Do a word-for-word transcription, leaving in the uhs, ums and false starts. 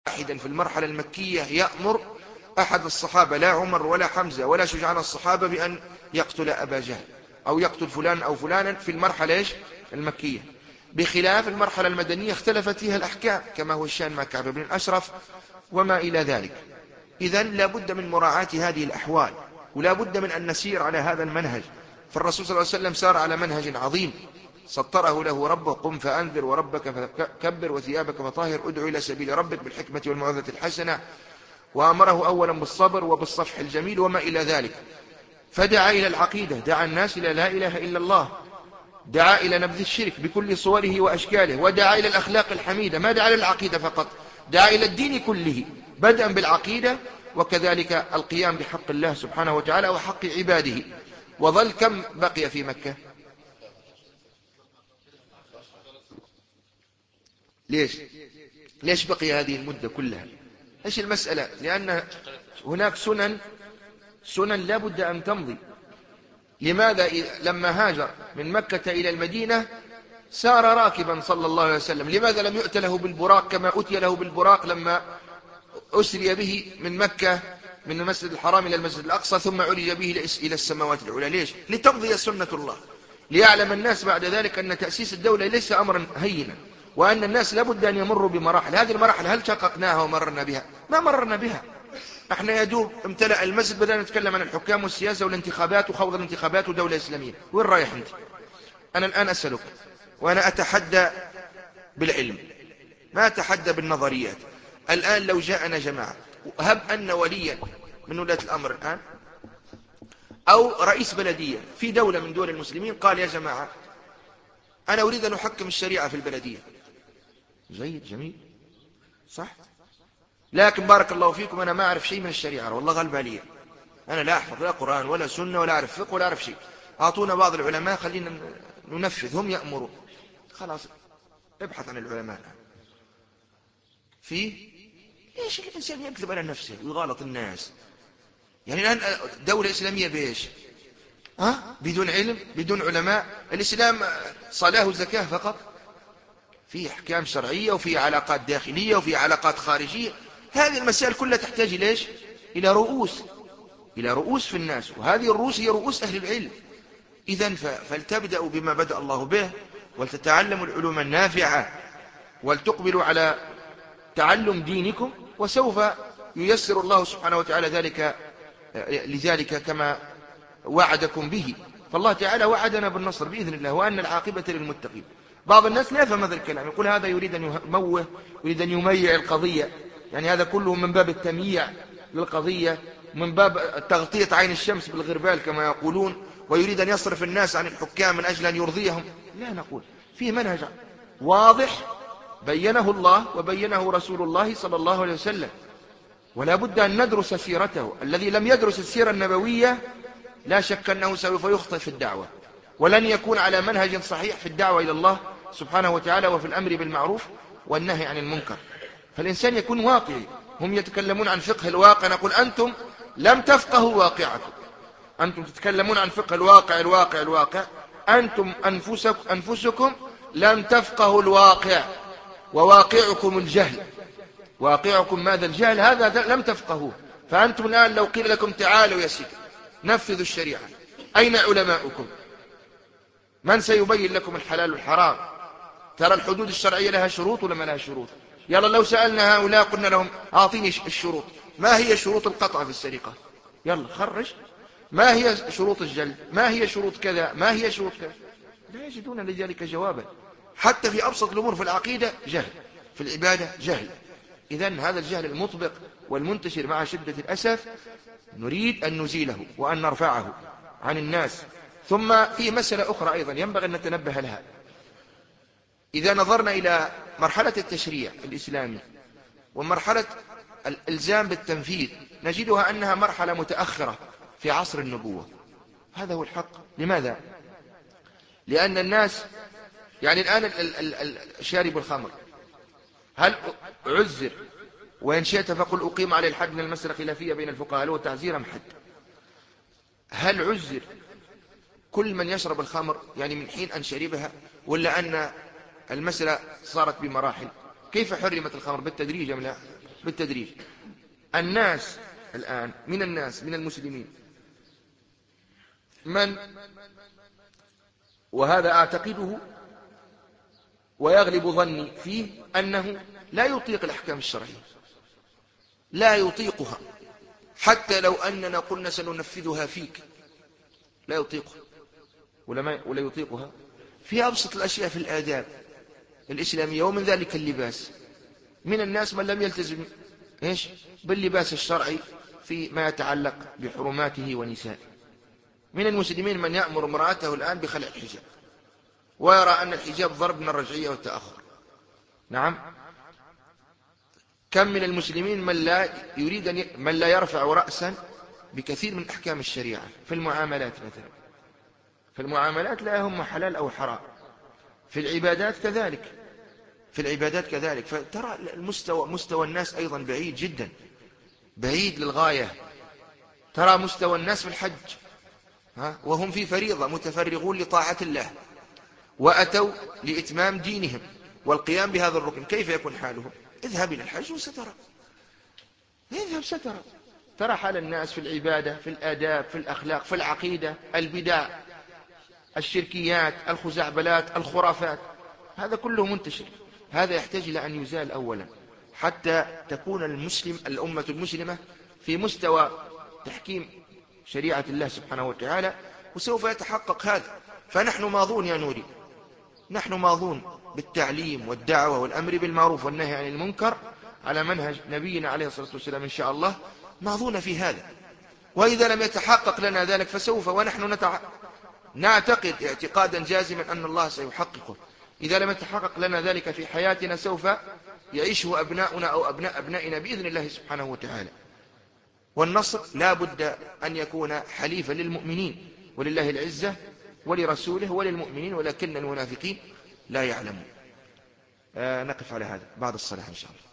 واحدا في المرحلة المكية يأمر أحد الصحابة لا عمر ولا حمزة ولا شجعان الصحابة بأن يقتل أبا جهل أو يقتل فلان أو فلانا في المرحلة إيش المكية، بخلاف المرحلة المدنية اختلفت فيها الأحكام كما هو الشأن مع كعب بن الأشرف وما إلى ذلك. إذن لا بد من مراعاة هذه الأحوال، ولا بد من أن نسير على هذا المنهج. فالرسول صلى الله عليه وسلم سار على منهج عظيم سطره له ربه: قم فأنذر وربك فكبر وثيابك فطاهر ادعو إلى سبيل ربك بالحكمة والموعظة الحسنة، وأمره أولا بالصبر وبالصفح الجميل وما إلى ذلك. فدعا إلى العقيدة، دعا الناس إلى لا إله إلا الله، دعا إلى نبذ الشرك بكل صوره وأشكاله، ودعا إلى الأخلاق الحميدة، ما دعا للعقيدة فقط، دعا إلى الدين كله بدءا بالعقيدة، وكذلك القيام بحق الله سبحانه وتعالى وحق عباده. وظل كم بقي في مكة؟ ليش ليش بقي هذه المدة كلها؟ ايش المسألة؟ لأن هناك سنن سنن لا بد أن تمضي. لماذا لما هاجر من مكة إلى المدينة سار راكبا صلى الله عليه وسلم؟ لماذا لم يؤت له بالبراق كما أتي له بالبراق لما أسري به من مكة من المسجد الحرام إلى المسجد الأقصى ثم عرج به إلى السماوات العلى؟ ليش؟ لتمضي سنة الله، ليعلم الناس بعد ذلك أن تأسيس الدولة ليس أمرا هينا، وأن الناس لابد أن يمروا بمراحل. هذه المراحل هل شققناها ومررنا بها؟ ما مررنا بها. احنا يدوب امتلأ المسجد بدأنا نتكلم عن الحكام والسياسة والانتخابات وخوض الانتخابات ودولة إسلامية. وين رايح انت؟ أنا الآن أسألك وأنا أتحدى بالعلم ما أتحدى بالنظريات. الآن لو جاءنا جماعة، هب أن وليا من ولاة الأمر الآن أو رئيس بلدية في دولة من دول المسلمين قال: يا جماعة أنا أريد أن أحكم الشريعة في البلدية. جيد، جميل، صح، لكن بارك الله فيكم أنا ما أعرف شيء من الشريعة، والله غالب علي، أنا لا أحفظ لا قرآن ولا سنة ولا أعرف فقه ولا أعرف شيء، أعطونا بعض العلماء خلينا ننفذ، هم يأمرون. خلاص ابحث عن العلماء الآن. في ليش الإنسان يكذب على نفسه ويغالط الناس؟ يعني الآن دولة إسلامية بإيش؟ ها؟ بدون علم، بدون علماء. الإسلام صلاة وزكاة فقط؟ في أحكام شرعية وفي علاقات داخلية وفي علاقات خارجية. هذه المسائل كلها تحتاج إليش؟ إلى رؤوس، إلى رؤوس في الناس، وهذه الرؤوس هي رؤوس أهل العلم. إذن فلتبدأوا بما بدأ الله به، ولتتعلموا العلوم النافعة، ولتقبلوا على تعلم دينكم، وسوف ييسر الله سبحانه وتعالى ذلك لذلك كما وعدكم به. فالله تعالى وعدنا بالنصر بإذن الله، وأن العاقبة للمتقين. بعض الناس لا يفهم هذا الكلام، يقول هذا يريد أن يموه، يريد أن يميع القضية، يعني هذا كله من باب التمييع للقضية، من باب تغطية عين الشمس بالغربال كما يقولون، ويريد أن يصرف الناس عن الحكام من أجل أن يرضيهم. لا، نقول فيه منهج واضح بينه الله وبينه رسول الله صلى الله عليه وسلم، ولا بد أن ندرس سيرته. الذي لم يدرس السيرة النبوية لا شك أنه سوف يخطئ في الدعوة، ولن يكون على منهج صحيح في الدعوة إلى الله سبحانه وتعالى وفي الأمر بالمعروف والنهي عن المنكر. فالإنسان يكون واقعي. هم يتكلمون عن فقه الواقع، نقول أنتم لم تفقهوا واقعكم. أنتم تتكلمون عن فقه الواقع الواقع الواقع، أنتم أنفسك أنفسكم لم تفقهوا الواقع، وواقعكم الجهل. واقعكم ماذا؟ الجهل، هذا لم تفقهوه. فأنتم الآن لو قيل لكم تعالوا يا سيدي نفذوا الشريعة، أين علماؤكم؟ من سيبين لكم الحلال والحرام؟ ترى الحدود الشرعية لها شروط ولا ما لها شروط؟ يلا لو سألنا هؤلاء قلنا لهم أعطيني الشروط، ما هي شروط القطع في السرقة؟ يلا خرج. ما هي شروط الجلد؟ ما هي شروط كذا؟ ما هي شروط كذا؟ لا يجدون لذلك جوابا. حتى في أبسط الأمور في العقيدة جهل، في العبادة جهل. إذن هذا الجهل المطبق والمنتشر مع شدة الأسف نريد أن نزيله وأن نرفعه عن الناس. ثم في مسألة أخرى أيضا ينبغي أن نتنبه لها. إذا نظرنا إلى مرحلة التشريع الإسلامي ومرحلة الإلزام بالتنفيذ نجدها أنها مرحلة متأخرة في عصر النبوة. هذا هو الحق. لماذا؟ لأن الناس يعني الآن شارب الخمر هل عزر؟ وإن شئت فقل أقيم عليه الحد من المسألة خلافية بين الفقهاء له تعزير أم حد. هل عزر كل من يشرب الخمر يعني من حين أن شربها، ولا أن المسألة صارت بمراحل؟ كيف حرمت الخمر؟ بالتدريج أم لا؟ بالتدريج. الناس الآن من الناس من المسلمين من، وهذا أعتقده ويغلب ظني فيه، أنه لا يطيق الأحكام الشرعية، لا يطيقها، حتى لو أننا قلنا سننفذها فيك لا يطيقها، ولا, ولا يطيقها في أبسط الأشياء في الآداب الإسلامية، ومن ذلك اللباس. من الناس من لم يلتزم إيش باللباس الشرعي فيما يتعلق بحرماته ونسائه. من المسلمين من يأمر امرأته الآن بخلع الحجاب، ويرى أن الحجاب ضرب من الرجعية والتأخر. نعم. كم من المسلمين من لا يريد أن ي... من لا يرفع رأسا بكثير من أحكام الشريعة في المعاملات مثلا. في المعاملات لا يهم حلال أو حرام، في العبادات كذلك، في العبادات كذلك. فترى المستوى مستوى الناس أيضا بعيد جدا، بعيد للغاية. ترى مستوى الناس في الحج ها وهم في فريضة متفرغون لطاعة الله، وأتوا لإتمام دينهم والقيام بهذا الركن، كيف يكون حالهم؟ اذهب إلى الحج وسترى، اذهب سترى. ترى حال الناس في العبادة، في الآداب، في الأخلاق، في العقيدة، البدع، الشركيات، الخزعبلات، الخرافات، هذا كله منتشر. هذا يحتاج إلى أن يزال أولا حتى تكون المسلم الأمة المسلمة في مستوى تحكيم شريعة الله سبحانه وتعالى، وسوف يتحقق هذا. فنحن ماضون يا نوري، نحن ماضون بالتعليم والدعوة والأمر بالمعروف والنهي عن المنكر على منهج نبينا عليه الصلاة والسلام إن شاء الله، ماضون في هذا. وإذا لم يتحقق لنا ذلك فسوف، ونحن نتع... نعتقد اعتقادا جازما أن الله سيحققه، إذا لم يتحقق لنا ذلك في حياتنا سوف يعيشه أبناؤنا أو أبناء أبنائنا بإذن الله سبحانه وتعالى. والنصر لا بد أن يكون حليفا للمؤمنين، ولله العزة ولرسوله وللمؤمنين، ولكن المنافقين لا يعلمون. آه نقف على هذا بعد الصلاة إن شاء الله.